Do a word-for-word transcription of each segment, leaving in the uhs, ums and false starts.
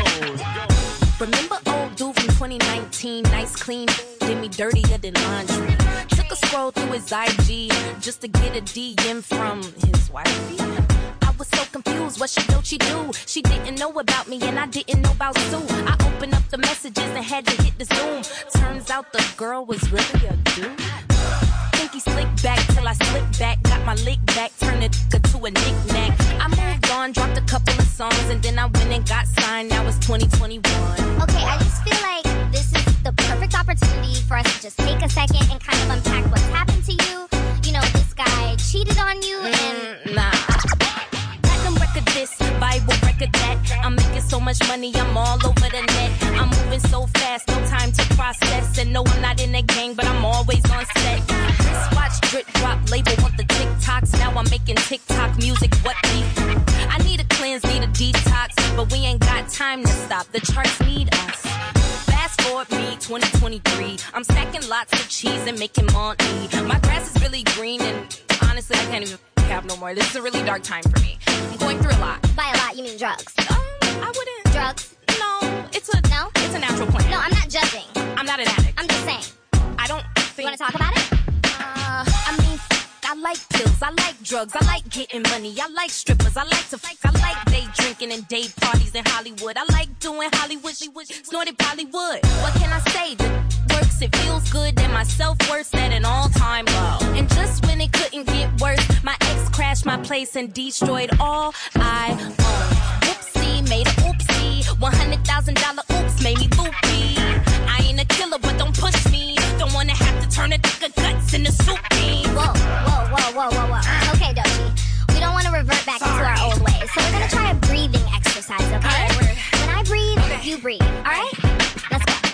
Remember old dude from twenty nineteen, nice clean, did me dirtier than laundry. Took a scroll through his I G just to get a D M from his wifey. I was so confused, what she do, she do? She didn't know about me and I didn't know about Sue. I opened up the messages and had to hit the Zoom. Turns out the girl was really a dude. Think he slicked back till I slipped back, got my lick back, turned it to a knick-knack. I moved on, dropped a couple of songs, and then I went and got signed. Now it's twenty twenty-one. Okay, I just feel like this is the perfect opportunity for us to just take a second and kind of unpack what's happened to you. You know, this guy cheated on you and... Mm, nah. Platinum record this, Bible record that. I'm making so much money, I'm all over the net. I'm moving so fast, no time to process. And no, I'm not in a gang, but I'm always on set. Wristwatch, drip drop, label want the TikToks. Now I'm making TikTok music, what beef? I need a cleanse, need a detox, but we ain't got time to stop. The charts need us. Fast forward me, twenty twenty-three. I'm stacking lots of cheese and making money. My grass is really green and honestly, I can't even have no more. This is a really dark time for me. I'm going through a lot. By a lot, you mean drugs? Um, I wouldn't. Drugs? No, it's a no. It's a natural plan. No, I'm not judging. I'm not an addict. I'm just saying. I don't think. You want to talk about it? Uh, I mean, I like pills, I like drugs, I like getting money, I like strippers, I like to fuck, I like day drinking and day parties in Hollywood. I like doing Hollywood, she was snorted Bollywood. What can I say? The works, it feels good, and my self-worth's at an all-time low. And just when it couldn't get worse, my ex crashed my place and destroyed all I own. Whoopsie, made a oopsie, one hundred thousand dollar oops made me loopy. I ain't a killer, but don't push me. Don't wanna have to turn a thicker guts into soup bean. Whoa, whoa, whoa, whoa, whoa, whoa. Okay, Doechii. We don't want to revert back Sorry. into our old ways, so we're gonna try a breathing exercise, okay? Right, when I breathe, okay. you breathe, alright? Let's go.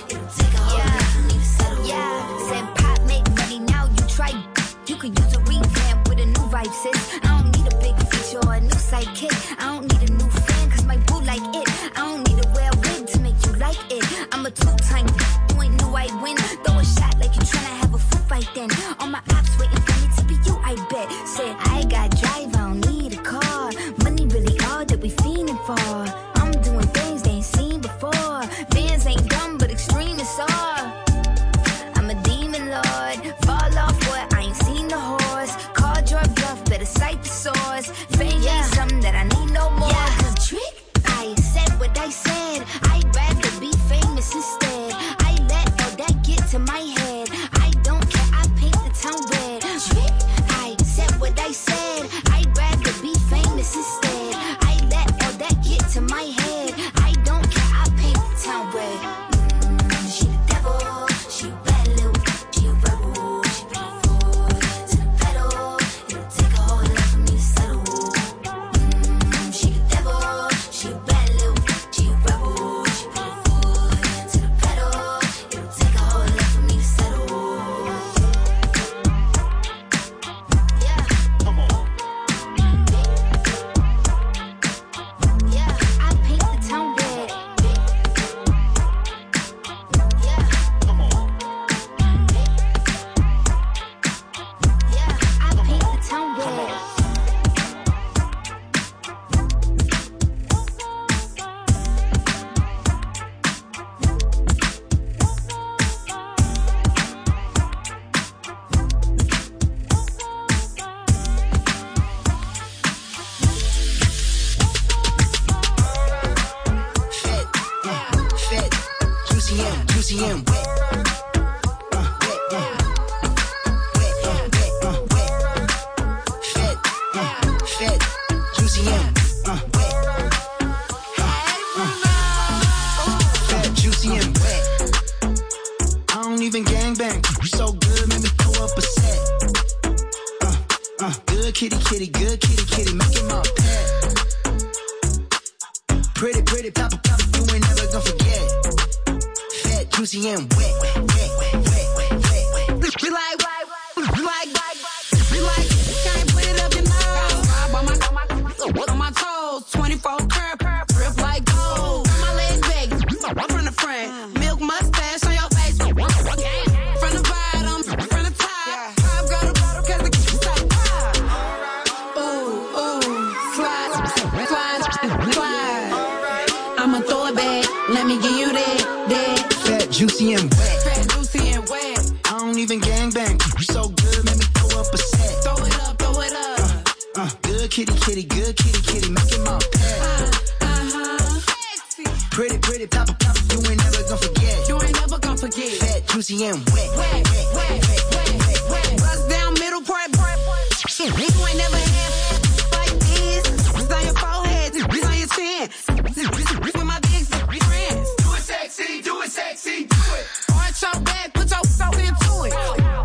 You could use a replay. time. You ain't knew I'd win. Throw a shot like you tryna have a foot fight then. All my ops waiting for me to be you, I bet. Said, I got drive, I don't need a car. Money really all that we fiending for. I'm doing things they ain't seen before. Bands ain't dumb, but extreme is all. I'm a demon lord. Fall off what? I ain't seen the horse. Call your bluff, better cite the source. Fame yeah. ain't something that I need no more. Yeah, cause trick, I said what I said. I'd rather be famous instead. I let all that get to my head. I don't care, I paint the town red. Trick, I said what I said. I'd rather be famous instead. I let all that get to my head. I don't care, I paint the town red. Mm, she the devil, she a bad little, she a rebel. She put her foot to the pedal. It'll take a whole lot for me to settle. Mm, she the devil, she a bad little, she a rebel. She put her foot to the pedal. It'll take a whole lot for me to settle. Yeah. Come on. Yeah, I paint the town red. Yeah. Come on. Yeah, I paint the town red. Fed, uh, fed, juicy and juicy and wet. Uh, wet, uh, wet, uh, wet, uh, wet. Fed, uh, fed, juicy and uh, wet. Uh, fed, juicy and wet. I don't even gangbang. So good, make me throw up a set. Uh, uh, good kitty, kitty, good kitty, kitty, make it my pet. Pretty, pretty, pop, pop, you ain't never gonna forget. Fat, juicy, and wet, wet, wet, wet, wet, wet, wet. We like, we like, we like, we like, can't put it up your nose. Vibe on my, on my, on my toes. twenty-four curb, curb, grip like gold. Turn my legs back, from the front. Milk mustache on your face. From the bottom, from the top. Pop, go to bottom, cause the kid's like pop. Ooh, ooh, slide, slide, slide. I'ma throw it back, let me give you that, that. Fat, juicy, and wet. Fat, juicy, and wet. I don't even gangbang. So good, make me throw up a set. Throw it up, throw it up. Uh, uh, good kitty, kitty, good kitty, kitty, make it my pet. Uh, uh-huh. Sexy. Pretty, pretty, pop, pop, you ain't never gonna forget. You ain't never gonna forget. Fat, juicy, and wet, Wet, wet, wet, wet, wet. Bust down middle part, part, part. You ain't never had like this. It's on your forehead, it's on your chin. With my big friends. Do it sexy, do it sexy, do it. Arch your back, put your soul into it.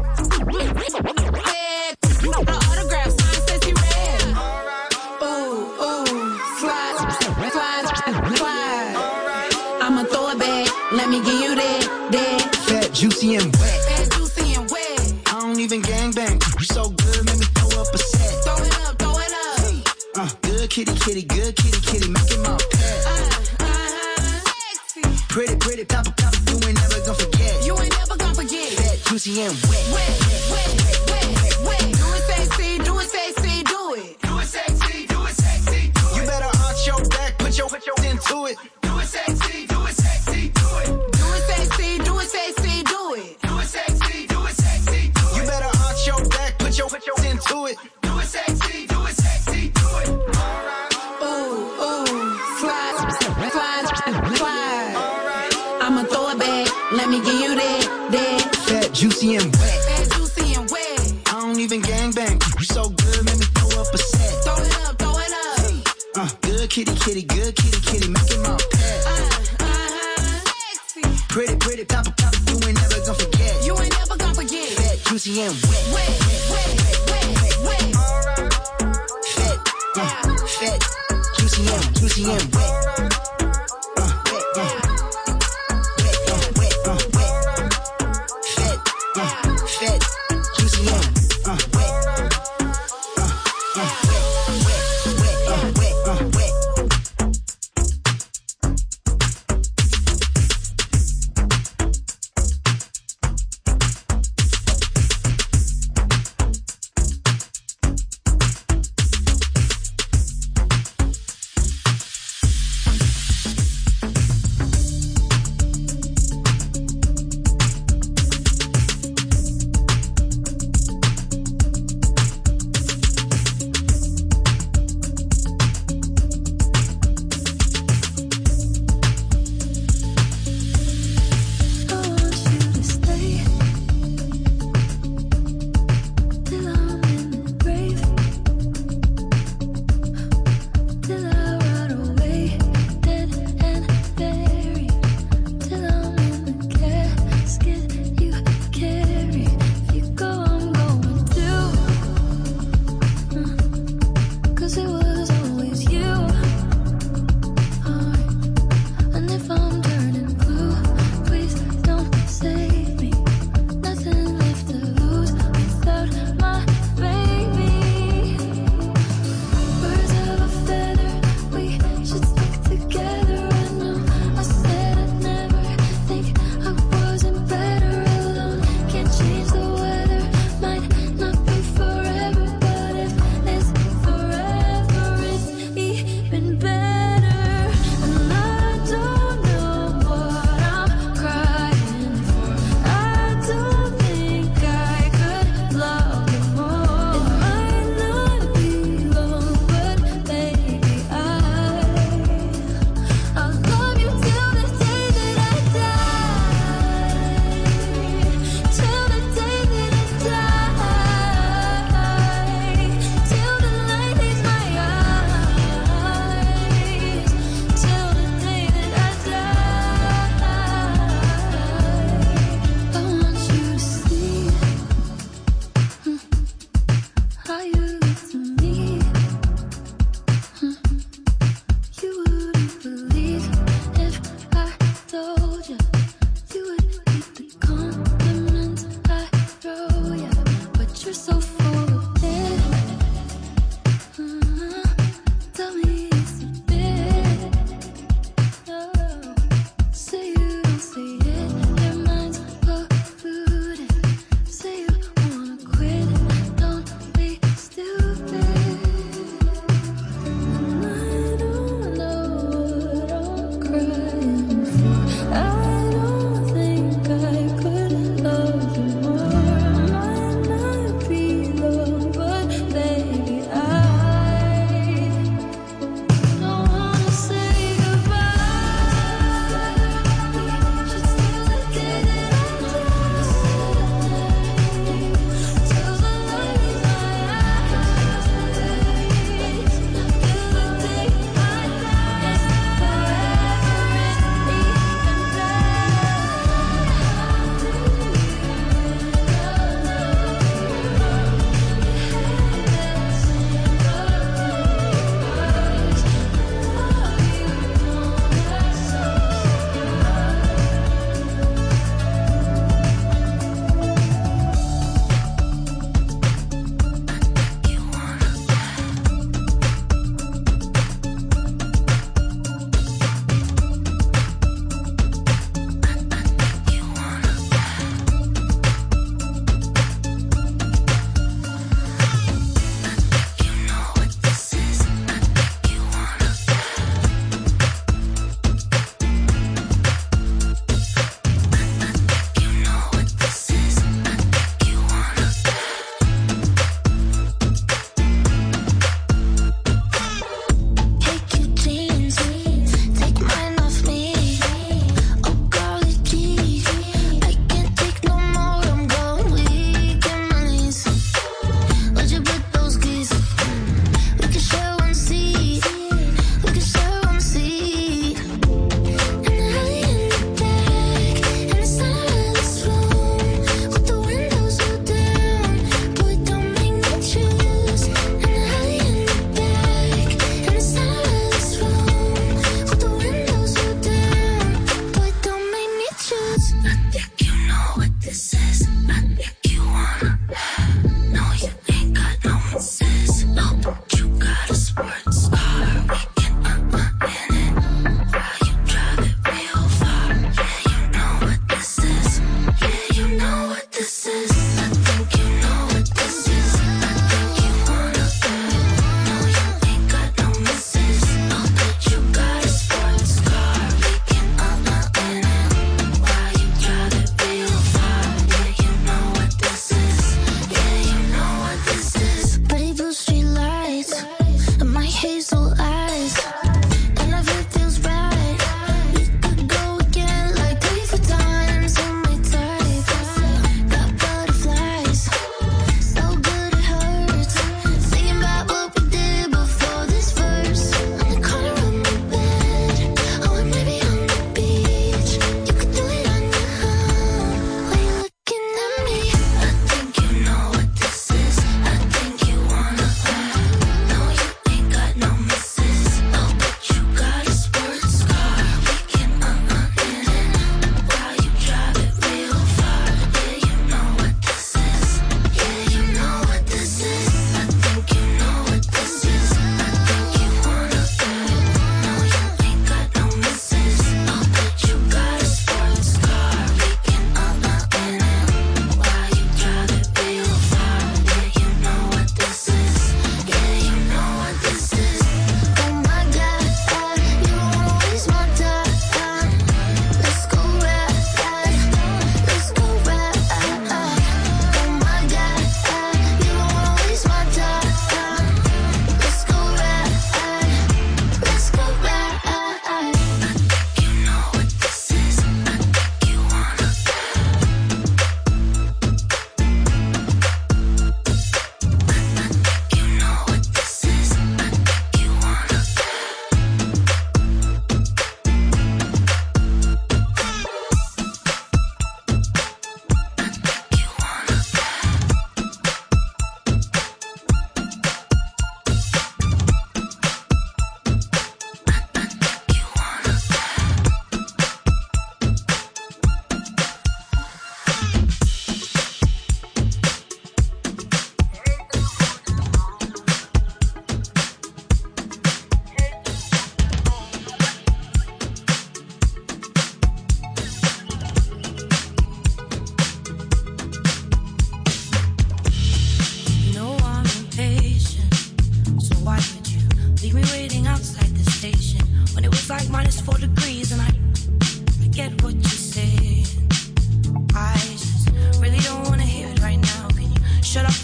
Red, the autograph sign says he red. Ooh, ooh, slide, slide, slide. I'ma throw it back, let me give you that, that. Fat, juicy, and wet. Fat, juicy, and wet. I don't even gangbang. So good, make me throw up a set. Throw it up, throw it up. Uh, good kitty, kitty, good kitty, kitty, make it my pet. Uh, uh-huh. Sexy. Pretty, pretty, pop, pop, you ain't never gonna forget. You ain't never gonna forget. Fat, juicy, and wet. Wet, wet, wet, wet. Do it sexy, do it sexy, do it. Do it sexy, do it sexy, do it. You better arch your back, put your, put your into it. Do it sexy, do it sexy, do it. Do it sexy, do it sexy, do it. Do it sexy, do it sexy, do it. You better arch your back, put your, put your into it. Do it sexy, do it sexy, do it. Ooh, ooh, slide, slide, slide. I'ma throw it back, let me give you that, that. Fat, juicy, and wet. Fat, juicy, and wet. I don't even gangbang. So good, make me throw up a set. Throw it up, throw it up. Uh, good kitty, kitty, good kitty, kitty, make it my pet. Uh, uh-huh. Sexy. Pretty, pretty, pop, pop, you ain't never gonna forget. You ain't never gonna forget. Fat, juicy, and wet. Wet, wet, wet, wet. Fat, uh, fat, juicy, and juicy, and wet. Uh, wet, uh, wet, uh, wet, uh, wet. Fat, uh, fat, juicy, and uh, wet. Uh, uh, wet, wet, uh, wet, uh, wet.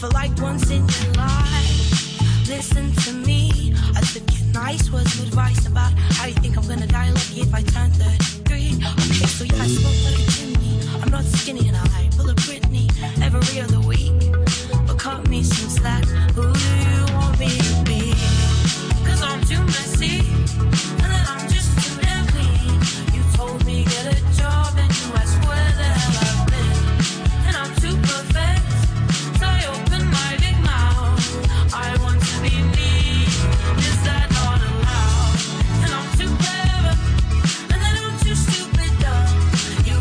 for like once in your life. Listen to me. I took your nice words of advice about how you think I'm gonna die lucky if I turn thirty-three. Okay, so yeah, I smoke like a chimney. I'm not skinny and I pull a Britney every other week. But cut me some slack. Who do you want me to be? Cause I'm too messy, and then I'm just too damn clean. You told me get a job and you asked where the hell I've been. And I'm too perfect, so I open my big mouth. I want to be me, is that not allowed? And I'm too clever, and then I'm too stupid dumb. You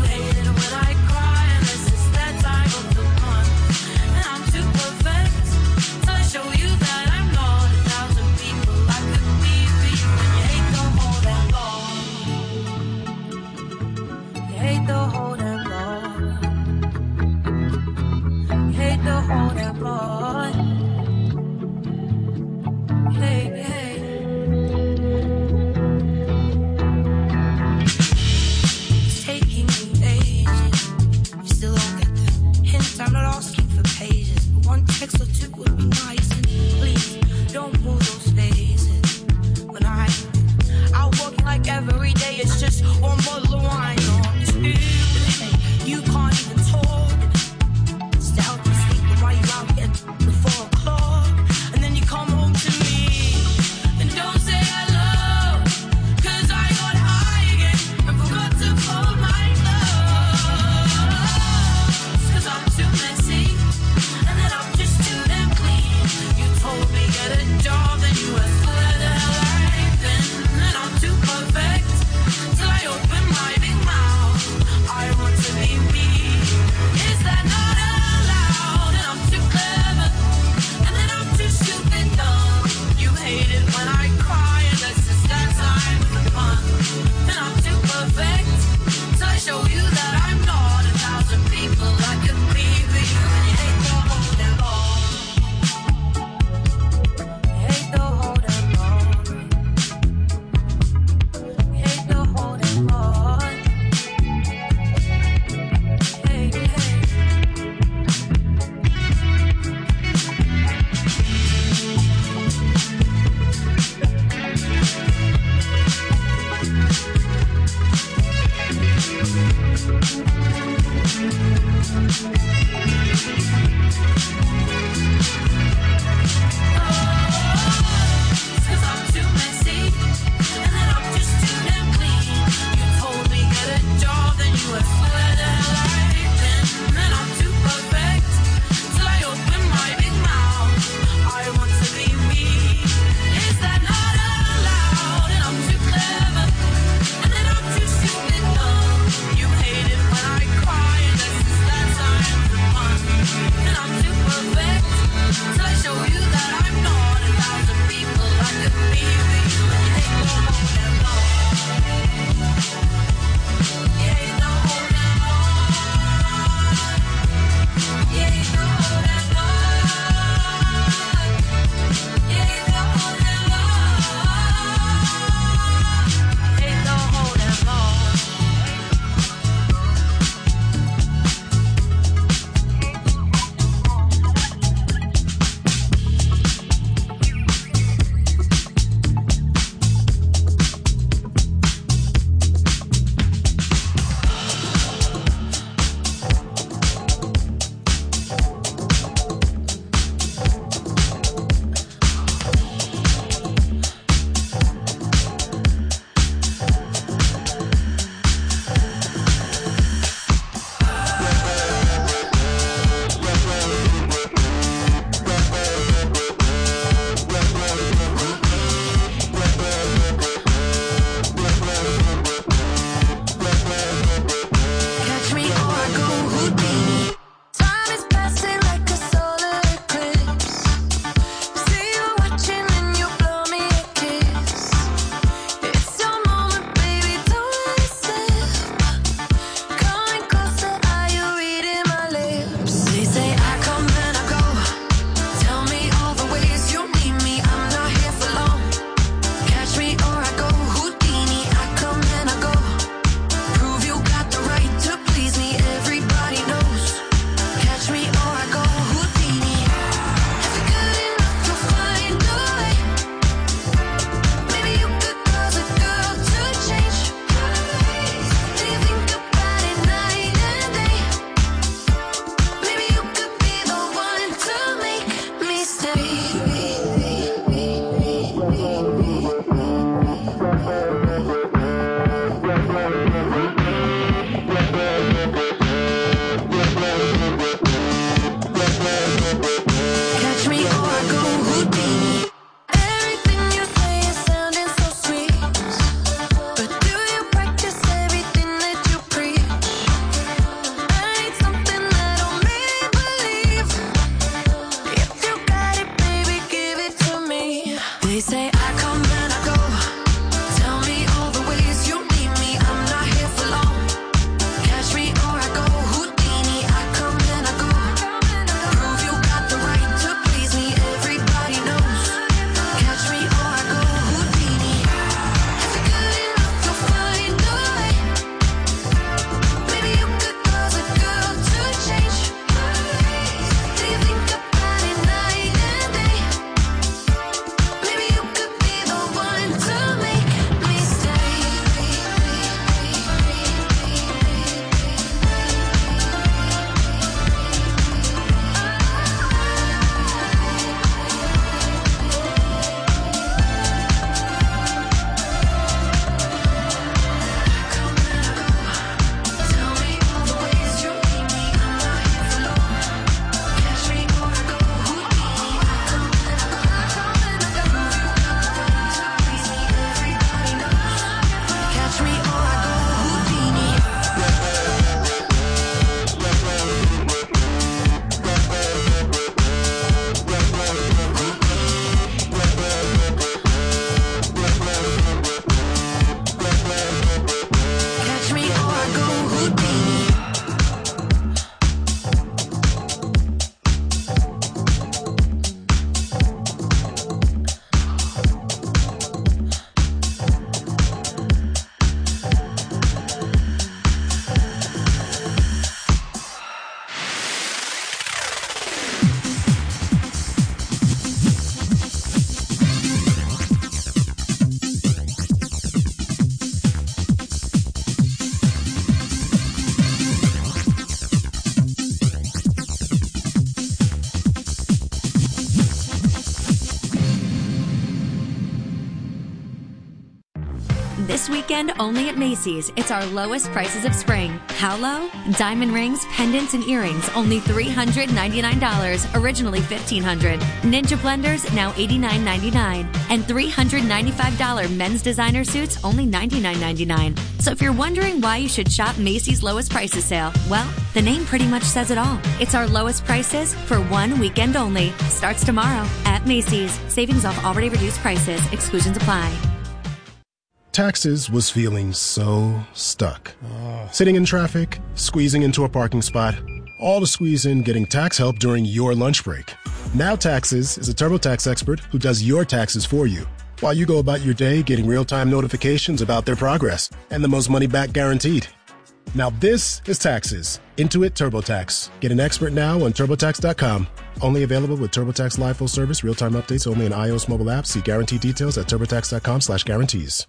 This weekend, only at Macy's, it's our lowest prices of spring. How low? Diamond rings, pendants, and earrings, only three hundred ninety-nine dollars, originally fifteen hundred dollars. Ninja blenders, now eighty-nine ninety-nine. And three hundred ninety-five dollars men's designer suits, only ninety-nine ninety-nine. So if you're wondering why you should shop Macy's lowest prices sale, well, the name pretty much says it all. It's our lowest prices for one weekend only. Starts tomorrow at Macy's. Savings off already reduced prices. Exclusions apply. Taxes was feeling so stuck. Oh. Sitting in traffic, squeezing into a parking spot, all to squeeze in getting tax help during your lunch break. Now Taxes is a TurboTax expert who does your taxes for you, while you go about your day getting real-time notifications about their progress and the most money back guaranteed. Now this is Taxes. Intuit TurboTax. Get an expert now on TurboTax dot com. Only available with TurboTax Live Full Service, real-time updates only in iOS mobile apps. See guarantee details at TurboTax.com slash guarantees.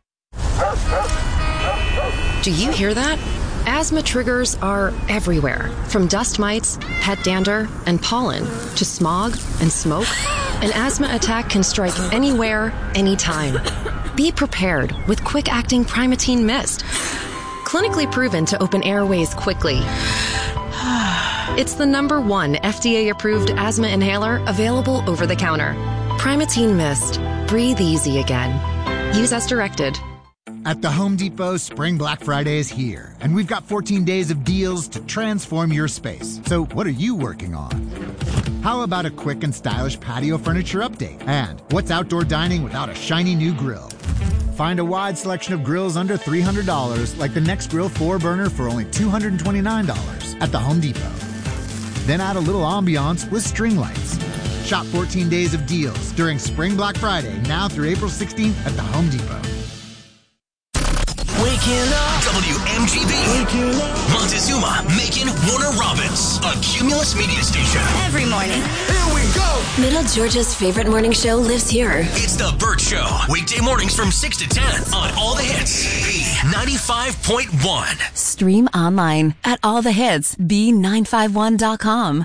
Do you hear that? Asthma triggers are everywhere, from dust mites, pet dander, and pollen, to smog and smoke. An asthma attack can strike anywhere, anytime. Be prepared with quick-acting Primatene Mist. Clinically proven to open airways quickly. It's the number one F D A-approved asthma inhaler available over the counter. Primatene Mist. Breathe easy again. Use as directed. At the Home Depot, Spring Black Friday is here, and we've got fourteen days of deals to transform your space. So what are you working on? How about a quick and stylish patio furniture update? And what's outdoor dining without a shiny new grill? Find a wide selection of grills under three hundred dollars, like the NextGrill four burner for only two hundred twenty-nine dollars at the Home Depot. Then add a little ambiance with string lights. Shop fourteen days of deals during Spring Black Friday, now through April sixteenth at the Home Depot. Waking up. W M G B. Waking up. Montezuma, Macon, Warner Robins. A Cumulus media station. Every morning. Here we go. Middle Georgia's favorite morning show lives here. It's The Burt Show. Weekday mornings from six to ten on All the Hits. B ninety-five point one. Stream online at all the hits b nine five one dot com.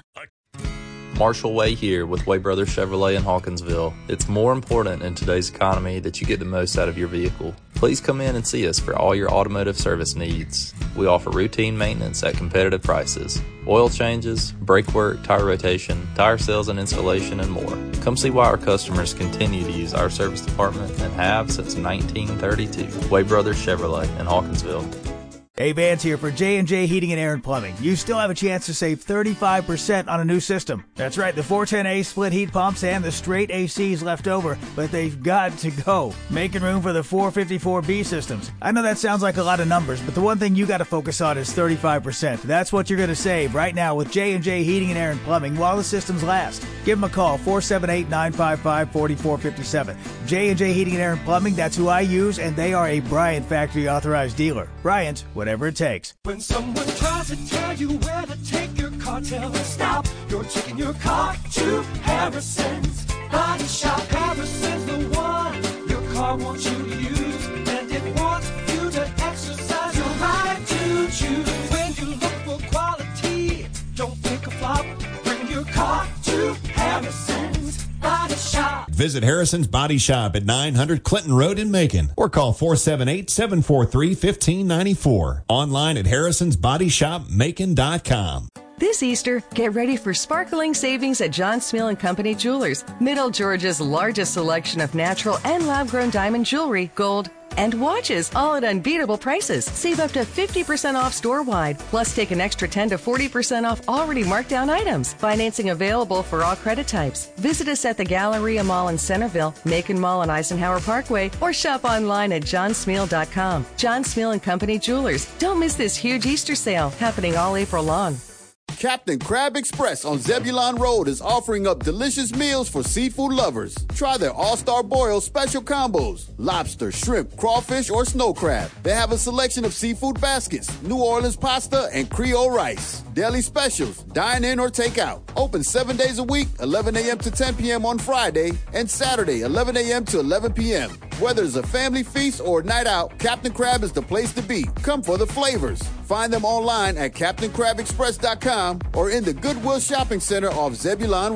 Marshall Way here with Way Brothers Chevrolet in Hawkinsville. It's more important in today's economy that you get the most out of your vehicle. Please come in and see us for all your automotive service needs. We offer routine maintenance at competitive prices. Oil changes, brake work, tire rotation, tire sales and installation, and more. Come see why our customers continue to use our service department and have since nineteen thirty-two. Way Brothers Chevrolet in Hawkinsville. Hey, Vance here for J and J Heating and Air and Plumbing. You still have a chance to save thirty-five percent on a new system. That's right, the four ten A split heat pumps and the straight A Cs left over, but they've got to go. Making room for the four fifty-four B systems. I know that sounds like a lot of numbers, but the one thing you got to focus on is thirty-five percent. That's what you're going to save right now with J and J Heating and Air and Plumbing while the systems last. Give them a call, four seven eight, nine five five, four four five seven. J and J Heating and Air and Plumbing, that's who I use, and they are a Bryant Factory authorized dealer. Bryant, whatever it takes. When someone tries to tell you where to take your car, tell them stop. You're taking your car to Harrison's Body Shop. Harrison's the one your car wants you to use, and it wants you to exercise your right to choose. When you look for quality, don't pick a flop. Bring your car to Harrison's Body Shop. Visit Harrison's Body Shop at nine hundred Clinton Road in Macon or call four seven eight, seven four three, one five nine four. Online at harrisons body shop macon dot com. This Easter, get ready for sparkling savings at John Smeal and Company Jewelers, Middle Georgia's largest selection of natural and lab-grown diamond jewelry, gold, and watches, all at unbeatable prices. Save up to fifty percent off store-wide, plus take an extra ten to forty percent off already marked down items. Financing available for all credit types. Visit us at the Galleria Mall in Centerville, Macon Mall on Eisenhower Parkway, or shop online at john smeal dot com. John Smeal and Company Jewelers. Don't miss this huge Easter sale happening all April long. Captain Crab Express on Zebulon Road is offering up delicious meals for seafood lovers. Try their All-Star Boil special combos. Lobster, shrimp, crawfish, or snow crab. They have a selection of seafood baskets, New Orleans pasta, and Creole rice. Daily specials, dine in or take out. Open seven days a week, eleven a.m. to ten p.m. on Friday, and Saturday, eleven a.m. to eleven p.m. Whether it's a family feast or a night out, Captain Crab is the place to be. Come for the flavors. Find them online at captain crab express dot com or in the Goodwill Shopping Center off Zebulon Road.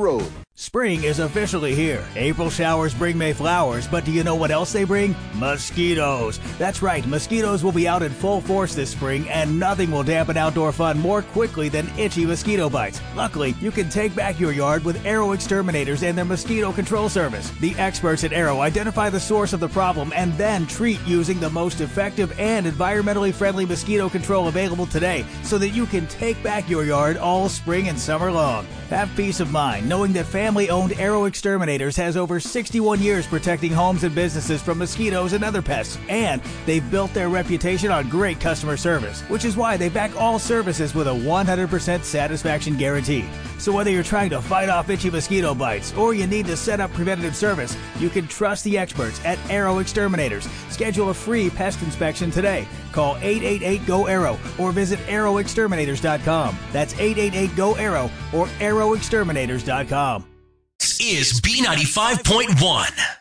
Spring is officially here. April showers bring May flowers, but do you know what else they bring? Mosquitoes. That's right, mosquitoes will be out in full force this spring, and nothing will dampen outdoor fun more quickly than itchy mosquito bites. Luckily, you can take back your yard with Arrow Exterminators and their mosquito control service. The experts at Arrow identify the source of the problem and then treat using the most effective and environmentally friendly mosquito control available today, so that you can take back your yard all spring and summer long. Have peace of mind knowing that family-owned Arrow Exterminators has over sixty-one years protecting homes and businesses from mosquitoes and other pests, and they've built their reputation on great customer service, which is why they back all services with a one hundred percent satisfaction guarantee. So whether you're trying to fight off itchy mosquito bites or you need to set up preventative service, you can trust the experts at Arrow Exterminators. Schedule a free pest inspection today. Call eight eight eight, G O, ARROW or visit arrow exterminators dot com. That's eight eight eight, G O, ARROW or arrow exterminators dot com. This is B ninety-five point one.